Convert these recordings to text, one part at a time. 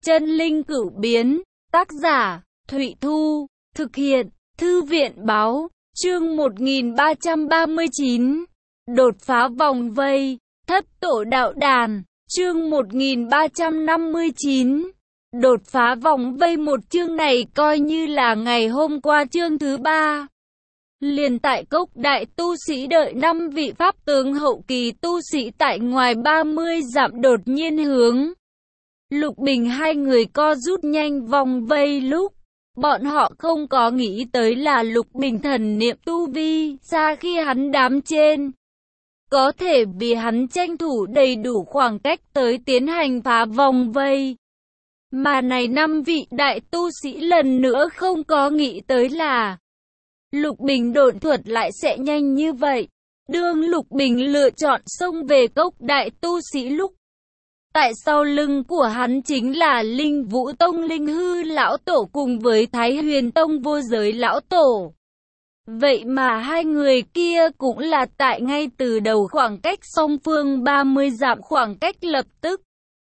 Chân linh cửu biến, tác giả, Thụy Thu, thực hiện, Thư viện báo, chương 1339, đột phá vòng vây, thất tổ đạo đàn, chương 1359, đột phá vòng vây. Một chương này coi như là ngày hôm qua chương thứ 3. Liền tại cốc đại tu sĩ đợi 5 vị pháp tướng hậu kỳ tu sĩ tại ngoài 30 dặm đột nhiên hướng Lục Bình hai người co rút nhanh vòng vây lúc bọn họ không có nghĩ tới là Lục Bình thần niệm tu vi xa khi hắn đám trên, có thể vì hắn tranh thủ đầy đủ khoảng cách tới tiến hành phá vòng vây. Mà này 5 vị đại tu sĩ lần nữa không có nghĩ tới là Lục Bình độn thuật lại sẽ nhanh như vậy. Đương Lục Bình lựa chọn xông về cốc đại tu sĩ lúc, tại sau lưng của hắn chính là Linh Vũ Tông Linh Hư lão tổ cùng với Thái Huyền Tông Vô Giới lão tổ. Vậy mà hai người kia cũng là tại ngay từ đầu khoảng cách song phương 30 dặm, khoảng cách lập tức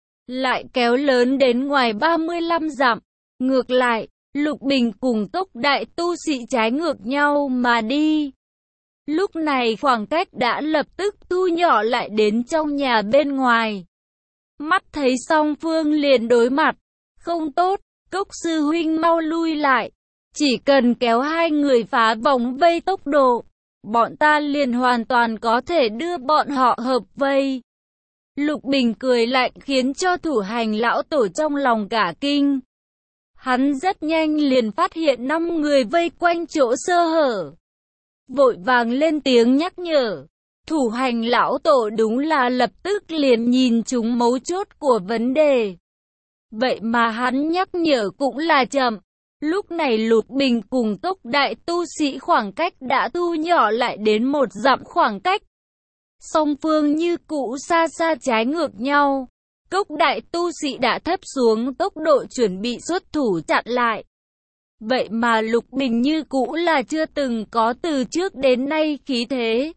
lại kéo lớn đến ngoài 35 dặm. Ngược lại, Lục Bình cùng cốc đại tu sĩ trái ngược nhau mà đi. Lúc này khoảng cách đã lập tức thu nhỏ lại đến trong nhà bên ngoài. Mắt thấy song phương liền đối mặt. Không tốt, Cốc sư huynh mau lui lại. Chỉ cần kéo hai người phá vòng vây tốc độ, bọn ta liền hoàn toàn có thể đưa bọn họ hợp vây. Lục Bình cười lạnh khiến cho thủ hành lão tổ trong lòng cả kinh. Hắn rất nhanh liền phát hiện 5 người vây quanh chỗ sơ hở. Vội vàng lên tiếng nhắc nhở. Thủ hành lão tổ đúng là lập tức liền nhìn trúng mấu chốt của vấn đề. Vậy mà hắn nhắc nhở cũng là chậm. Lúc này Lục Bình cùng cốc đại tu sĩ khoảng cách đã thu nhỏ lại đến 1 dặm khoảng cách. Song phương như cũ xa xa trái ngược nhau. Cốc đại tu sĩ đã thấp xuống tốc độ chuẩn bị xuất thủ chặn lại. Vậy mà Lục Bình như cũ là chưa từng có từ trước đến nay khí thế.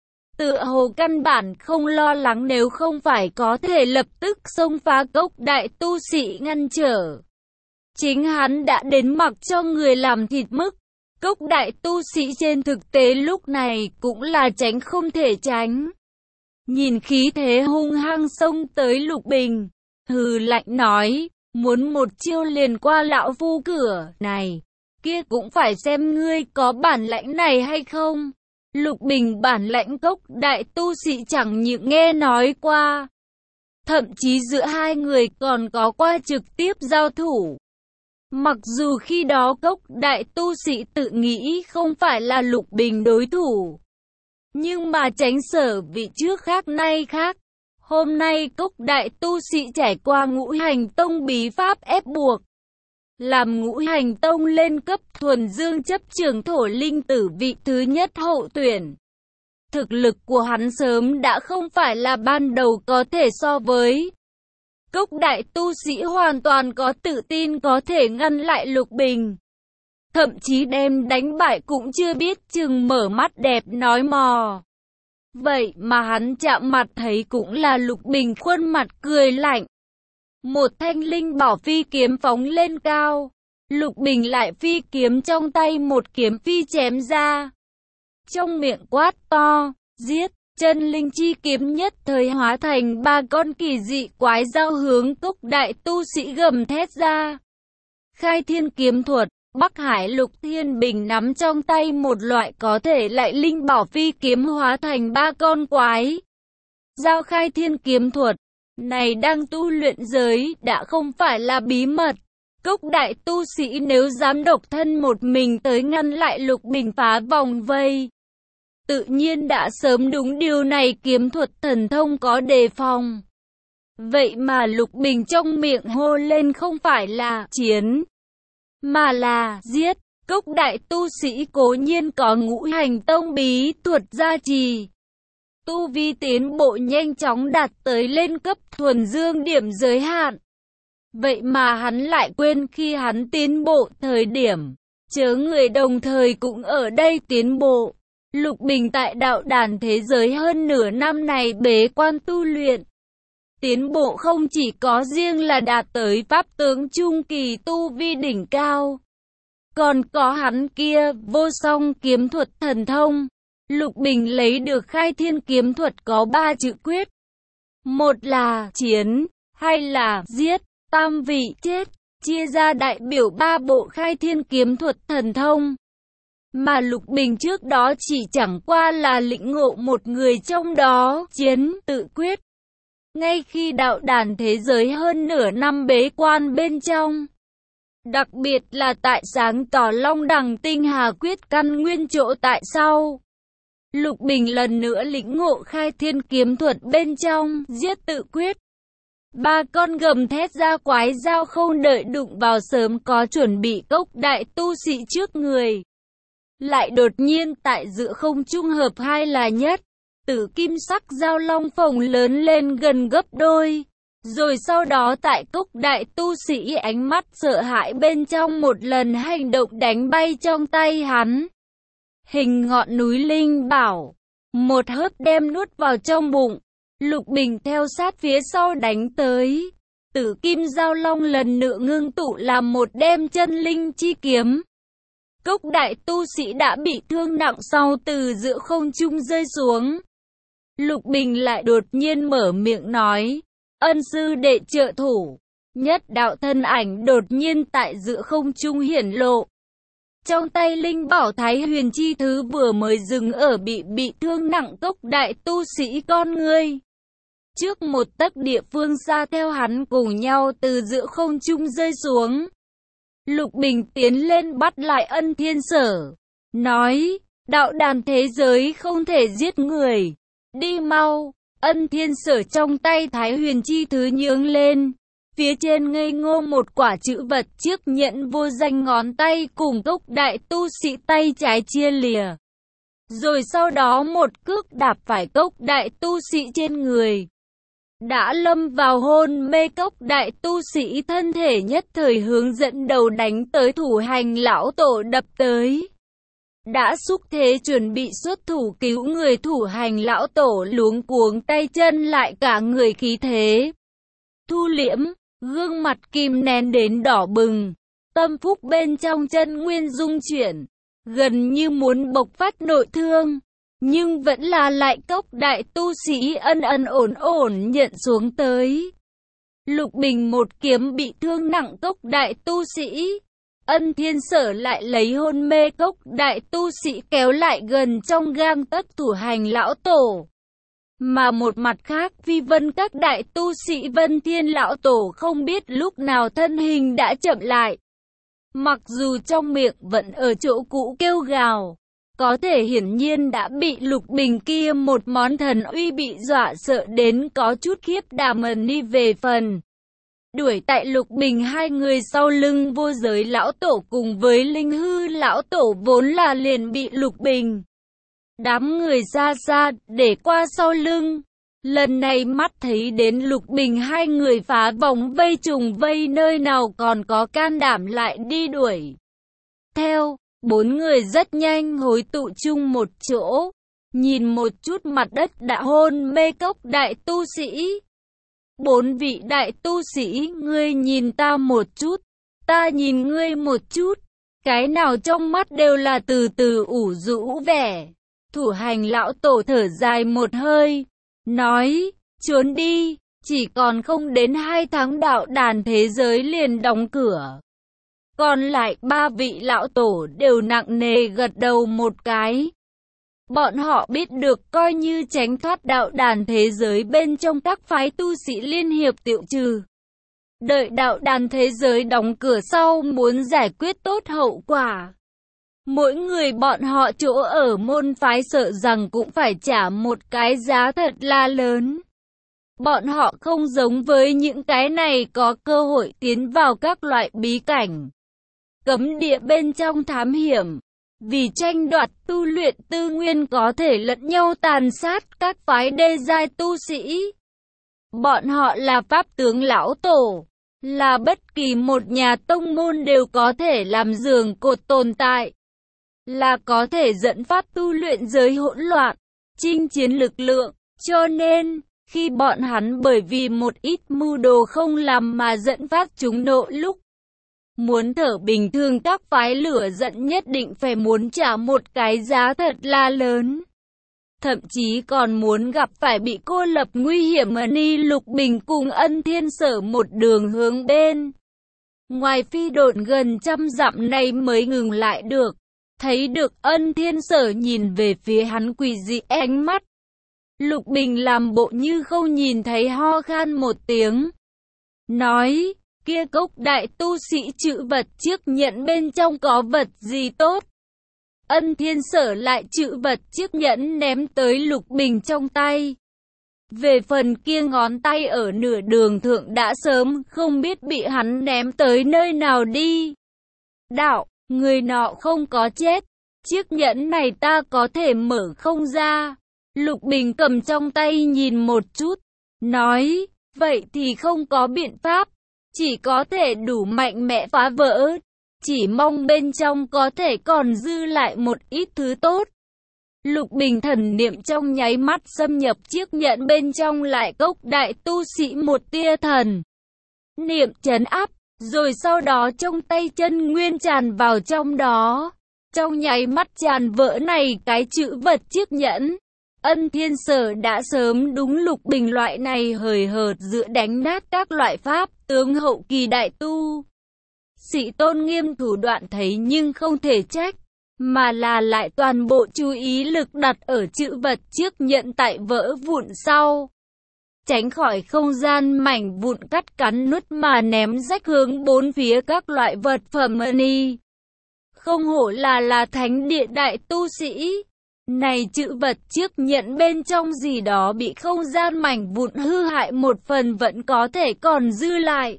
Tựa hồ căn bản không lo lắng nếu không phải có thể lập tức xông phá cốc đại tu sĩ ngăn trở. Chính hắn đã đến mặc cho người làm thịt mức. Cốc đại tu sĩ trên thực tế lúc này cũng là tránh không thể tránh. Nhìn khí thế hung hăng xông tới Lục Bình, hừ lạnh nói, muốn một chiêu liền qua lão phu cửa này, kia cũng phải xem ngươi có bản lãnh này hay không. Lục Bình bản lãnh cốc đại tu sĩ chẳng những nghe nói qua, thậm chí giữa hai người còn có qua trực tiếp giao thủ. Mặc dù khi đó cốc đại tu sĩ tự nghĩ không phải là Lục Bình đối thủ, nhưng mà tránh sở vị trước khác nay khác. Hôm nay cốc đại tu sĩ trải qua Ngũ Hành Tông bí pháp ép buộc, làm Ngũ Hành Tông lên cấp thuần dương chấp trưởng thổ linh tử vị thứ nhất hậu tuyển. Thực lực của hắn sớm đã không phải là ban đầu có thể so với. Cốc đại tu sĩ hoàn toàn có tự tin có thể ngăn lại Lục Bình. Thậm chí đem đánh bại cũng chưa biết chừng, mở mắt đẹp nói mò. Vậy mà hắn chạm mặt thấy cũng là Lục Bình khuôn mặt cười lạnh. Một thanh linh bảo phi kiếm phóng lên cao. Lục Bình lại phi kiếm trong tay một kiếm phi chém ra. Trong miệng quát to, giết, chân linh chi kiếm nhất thời hóa thành 3 con kỳ dị quái dao hướng cốc đại tu sĩ gầm thét ra. Khai thiên kiếm thuật. Bắc Hải Lục Thiên Bình nắm trong tay một loại có thể lại linh bảo phi kiếm hóa thành 3 con quái. Giao khai thiên kiếm thuật này đang tu luyện giới đã không phải là bí mật. Cốc đại tu sĩ nếu dám độc thân một mình tới ngăn lại Lục Bình phá vòng vây, tự nhiên đã sớm đúng điều này, kiếm thuật thần thông có đề phòng. Vậy mà Lục Bình trong miệng hô lên không phải là chiến, mà là giết. Cốc đại tu sĩ cố nhiên có Ngũ Hành Tông bí thuật gia trì, tu vi tiến bộ nhanh chóng đạt tới lên cấp thuần dương điểm giới hạn. Vậy mà hắn lại quên khi hắn tiến bộ thời điểm, chớ người đồng thời cũng ở đây tiến bộ. Lục Bình tại đạo đàn thế giới hơn nửa năm này bế quan tu luyện, tiến bộ không chỉ có riêng là đạt tới pháp tướng trung kỳ tu vi đỉnh cao, còn có hắn kia vô song kiếm thuật thần thông. Lục Bình lấy được khai thiên kiếm thuật có 3 chữ quyết. Một là chiến, hai là giết, tam vị chết, chia ra đại biểu 3 bộ khai thiên kiếm thuật thần thông. Mà Lục Bình trước đó chỉ chẳng qua là lĩnh ngộ một người trong đó, chiến tự quyết. Ngay khi đạo đàn thế giới hơn nửa năm bế quan bên trong, đặc biệt là tại sáng tỏ Long Đằng Tinh Hà quyết căn nguyên chỗ tại sau, Lục Bình lần nữa lĩnh ngộ khai thiên kiếm thuật bên trong, giết tự quyết. 3 con gầm thét ra quái dao không đợi đụng vào sớm có chuẩn bị cốc đại tu sĩ trước người. Lại đột nhiên tại giữa không trung hợp hai là nhất, tử kim sắc dao long phồng lớn lên gần gấp đôi. Rồi sau đó tại cốc đại tu sĩ ánh mắt sợ hãi bên trong một lần hành động đánh bay trong tay hắn hình ngọn núi linh bảo, một hớp đem nuốt vào trong bụng. Lục Bình theo sát phía sau đánh tới. Tử kim giao long lần nữa ngưng tụ làm một đem chân linh chi kiếm. Cốc đại tu sĩ đã bị thương nặng sau từ giữa không trung rơi xuống. Lục Bình lại đột nhiên mở miệng nói, ân sư đệ trợ thủ. Nhất đạo thân ảnh đột nhiên tại giữa không trung hiển lộ. Trong tay linh bảo Thái Huyền chi thứ vừa mới dừng ở bị thương nặng cốc đại tu sĩ con ngươi. Trước một tấc địa phương xa theo hắn cùng nhau từ giữa không trung rơi xuống. Lục Bình tiến lên bắt lại Ân Thiên Sở, nói, đạo đàn thế giới không thể giết người, đi mau. Ân Thiên Sở trong tay Thái Huyền chi thứ nhướng lên, phía trên ngây ngô một quả chữ vật chiếc nhẫn vô danh ngón tay cùng cốc đại tu sĩ tay trái chia lìa. Rồi sau đó một cước đạp phải cốc đại tu sĩ trên người. Đã lâm vào hôn mê cốc đại tu sĩ thân thể nhất thời hướng dẫn đầu đánh tới thủ hành lão tổ đập tới. Đã xúc thế chuẩn bị xuất thủ cứu người thủ hành lão tổ luống cuống tay chân lại cả người khí thế thu liễm, gương mặt kìm nén đến đỏ bừng, tâm phúc bên trong chân nguyên dung chuyển, gần như muốn bộc phát nội thương. Nhưng vẫn là lại cốc đại tu sĩ ân ổn nhận xuống tới. Lục Bình một kiếm bị thương nặng cốc đại tu sĩ. Ân Thiên Sở lại lấy hôn mê cốc đại tu sĩ kéo lại gần trong gang tấc thủ hành lão tổ. Mà một mặt khác Vi Vân các đại tu sĩ Vân Thiên lão tổ không biết lúc nào thân hình đã chậm lại. Mặc dù trong miệng vẫn ở chỗ cũ kêu gào, có thể hiển nhiên đã bị Lục Bình kia một món thần uy bị dọa sợ đến có chút khiếp đảm đi về phần. Đuổi tại Lục Bình hai người sau lưng vô giới lão tổ cùng với linh hư lão tổ vốn là liền bị Lục Bình đám người xa xa để qua sau lưng. Lần này mắt thấy đến Lục Bình hai người phá vòng vây trùng vây nơi nào còn có can đảm lại đi đuổi theo. 4 người rất nhanh hối tụ chung một chỗ, nhìn một chút mặt đất đã hôn mê cốc đại tu sĩ. 4 vị đại tu sĩ, ngươi nhìn ta một chút, ta nhìn ngươi một chút, cái nào trong mắt đều là từ từ ủ rũ vẻ. Thủ hành lão tổ thở dài một hơi, nói, trốn đi, chỉ còn không đến 2 tháng đạo đàn thế giới liền đóng cửa. Còn lại 3 vị lão tổ đều nặng nề gật đầu một cái. Bọn họ biết được coi như tránh thoát đạo đàn thế giới bên trong các phái tu sĩ liên hiệp tiêu trừ. Đợi đạo đàn thế giới đóng cửa sau muốn giải quyết tốt hậu quả. Mỗi người bọn họ chỗ ở môn phái sợ rằng cũng phải trả một cái giá thật là lớn. Bọn họ không giống với những cái này có cơ hội tiến vào các loại bí cảnh, cấm địa bên trong thám hiểm, vì tranh đoạt tu luyện tư nguyên có thể lẫn nhau tàn sát các phái đê giai tu sĩ. Bọn họ là pháp tướng lão tổ, là bất kỳ một nhà tông môn đều có thể làm giường cột tồn tại, là có thể dẫn phát tu luyện giới hỗn loạn, chinh chiến lực lượng, cho nên Khi bọn hắn bởi vì một ít mưu đồ không làm mà dẫn phát chúng nộ lúc muốn thở bình thường, các phái lửa giận nhất định phải muốn trả một cái giá thật là lớn. Thậm chí còn muốn gặp phải bị cô lập nguy hiểm. Ni Lục Bình cùng Ân Thiên Sở một đường hướng bên ngoài phi độn gần 100 dặm này mới ngừng lại được. Thấy được Ân Thiên Sở nhìn về phía hắn quỷ dị ánh mắt. Lục Bình làm bộ như không nhìn thấy, ho khan một tiếng. Nói, kia cốc đại tu sĩ chữ vật chiếc nhẫn bên trong có vật gì tốt? Ân Thiên Sở lại chữ vật chiếc nhẫn ném tới Lục Bình trong tay. Về phần kia ngón tay ở nửa đường thượng đã sớm không biết bị hắn ném tới nơi nào đi. Đạo, người nọ không có chết. Chiếc nhẫn này ta có thể mở không ra. Lục Bình cầm trong tay nhìn một chút. Nói, vậy thì không có biện pháp. Chỉ có thể đủ mạnh mẽ phá vỡ. Chỉ mong bên trong có thể còn dư lại một ít thứ tốt. Lục Bình thần niệm trong nháy mắt xâm nhập chiếc nhẫn bên trong, lại cốc đại tu sĩ một tia thần niệm trấn áp, rồi sau đó trong tay chân nguyên tràn vào trong đó. Trong nháy mắt tràn vỡ này cái chữ vật chiếc nhẫn. Ân Thiên Sở đã sớm đúng Lục Bình loại này hời hợt dựa đánh nát các loại pháp tướng hậu kỳ đại tu sĩ tôn nghiêm thủ đoạn thấy nhưng không thể trách, mà là lại toàn bộ chú ý lực đặt ở chữ vật chiếc nhẫn tại vỡ vụn sau. Tránh khỏi không gian mảnh vụn cắt cắn nút mà ném rách hướng bốn phía các loại vật phẩm ni. Không hổ là thánh địa đại tu sĩ. Này chữ vật chiếc nhẫn bên trong gì đó bị không gian mảnh vụn hư hại một phần vẫn có thể còn dư lại.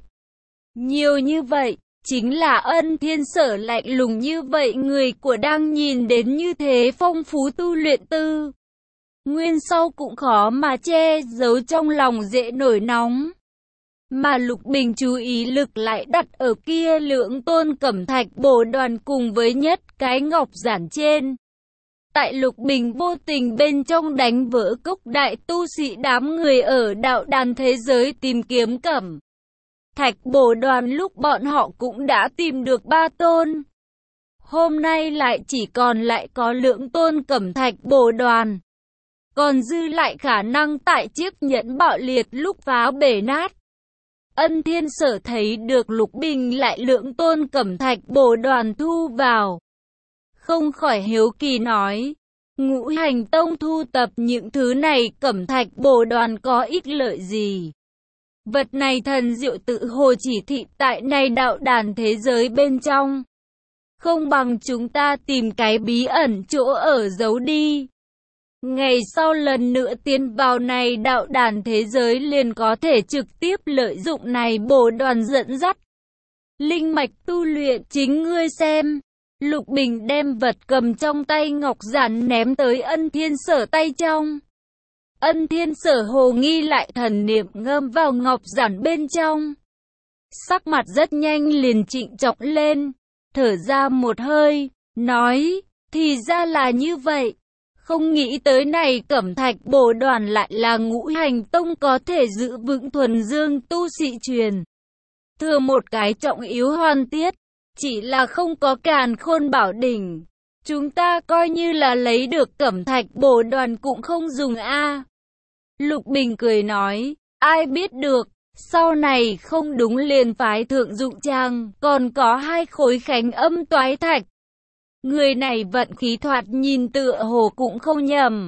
Nhiều như vậy, chính là Ân Thiên Sở lạnh lùng như vậy, người của đang nhìn đến như thế phong phú tu luyện tư nguyên sau cũng khó mà che giấu trong lòng dễ nổi nóng. Mà Lục Bình chú ý lực lại đặt ở kia lượng tôn cẩm thạch bổ đoàn cùng với nhất cái ngọc giản trên. Tại Lục Bình vô tình bên trong đánh vỡ cốc đại tu sĩ, đám người ở đạo đàn thế giới tìm kiếm cẩm thạch bổ đoàn lúc bọn họ cũng đã tìm được 3 tôn. Hôm nay lại chỉ còn lại có lượng tôn cẩm thạch bổ đoàn. Còn dư lại khả năng tại chiếc nhẫn bạo liệt lúc phá bể nát. Ân Thiên Sở thấy được Lục Bình lại lượng tôn cẩm thạch bổ đoàn thu vào. Không khỏi hiếu kỳ nói, Ngũ Hành Tông thu tập những thứ này cẩm thạch bổ đoàn có ích lợi gì? Vật này thần diệu tự hồ chỉ thị tại này đạo đàn thế giới bên trong. Không bằng chúng ta tìm cái bí ẩn chỗ ở giấu đi. Ngày sau lần nữa tiến vào này đạo đàn thế giới liền có thể trực tiếp lợi dụng này bổ đoàn dẫn dắt linh mạch tu luyện. Chính ngươi xem. Lục Bình đem vật cầm trong tay ngọc giản ném tới Ân Thiên Sở tay trong. Ân Thiên Sở hồ nghi lại thần niệm ngâm vào ngọc giản bên trong. Sắc mặt rất nhanh liền trịnh trọng lên, thở ra một hơi, nói, thì ra là như vậy. Không nghĩ tới này cẩm thạch bổ đoàn lại là Ngũ Hành Tông có thể giữ vững thuần dương tu sĩ truyền thừa một cái trọng yếu hoàn tiết. Chỉ là không có càn khôn bảo đỉnh. Chúng ta coi như là lấy được cẩm thạch bổ đoàn cũng không dùng a. Lục Bình cười nói, ai biết được, sau này không đúng liền phái thượng dụng trang, còn có 2 khối khánh âm toái thạch. Người này vận khí thoạt nhìn tựa hồ cũng không nhầm.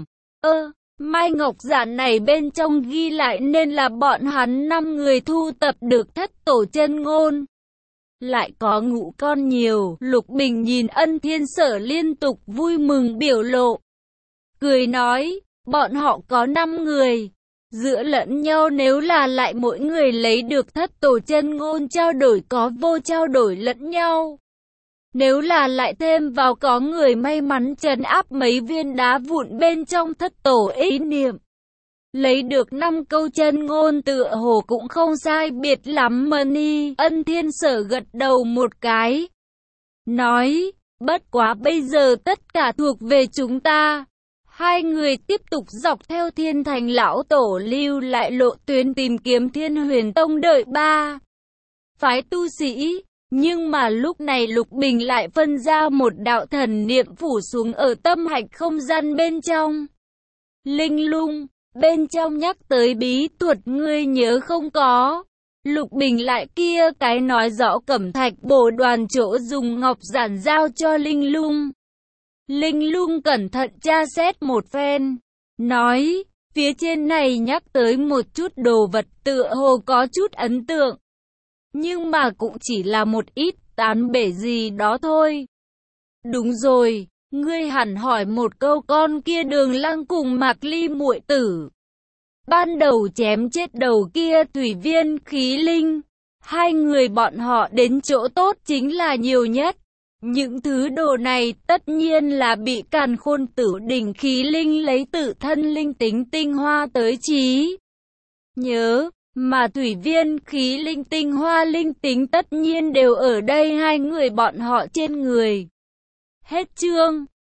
Mai ngọc giản này bên trong ghi lại nên là bọn hắn 5 người thu tập được thất tổ chân ngôn. Lại có ngũ con nhiều. Lục Bình nhìn Ân Thiên Sở liên tục vui mừng biểu lộ. Cười nói, bọn họ có 5 người. Giữa lẫn nhau nếu là lại mỗi người lấy được thất tổ chân ngôn trao đổi có vô trao đổi lẫn nhau. Nếu là lại thêm vào có người may mắn trấn áp mấy viên đá vụn bên trong thất tổ ý niệm. Lấy được 5 câu chân ngôn tựa hồ cũng không sai biệt lắm mà ni. Ân Thiên Sở gật đầu một cái. Nói, bất quá bây giờ tất cả thuộc về chúng ta. Hai người tiếp tục dọc theo Thiên Thành lão tổ lưu lại lộ tuyến tìm kiếm Thiên Huyền Tông đợi ba phái tu sĩ. Nhưng mà lúc này Lục Bình lại phân ra một đạo thần niệm phủ xuống ở tâm hạch không gian bên trong. Linh lung, bên trong nhắc tới bí thuật ngươi nhớ không có? Lục Bình lại kia cái nói rõ cẩm thạch bổ đoàn chỗ dùng ngọc giản giao cho Linh lung. Linh lung cẩn thận tra xét một phen, nói, phía trên này nhắc tới một chút đồ vật tựa hồ có chút ấn tượng. Nhưng mà cũng chỉ là một ít tán bể gì đó thôi. Đúng rồi, ngươi hẳn hỏi một câu con kia Đường Lăng cùng Mạc Ly muội tử. Ban đầu chém chết đầu kia Thủy Viên khí linh. Hai người bọn họ đến chỗ tốt chính là nhiều nhất. Những thứ đồ này tất nhiên là bị Càn Khôn Tử đỉnh khí linh lấy tự thân linh tính tinh hoa tới trí nhớ. Mà Thủy Viên khí linh tinh hoa linh tính tất nhiên đều ở đây hai người bọn họ trên người. Hết chương.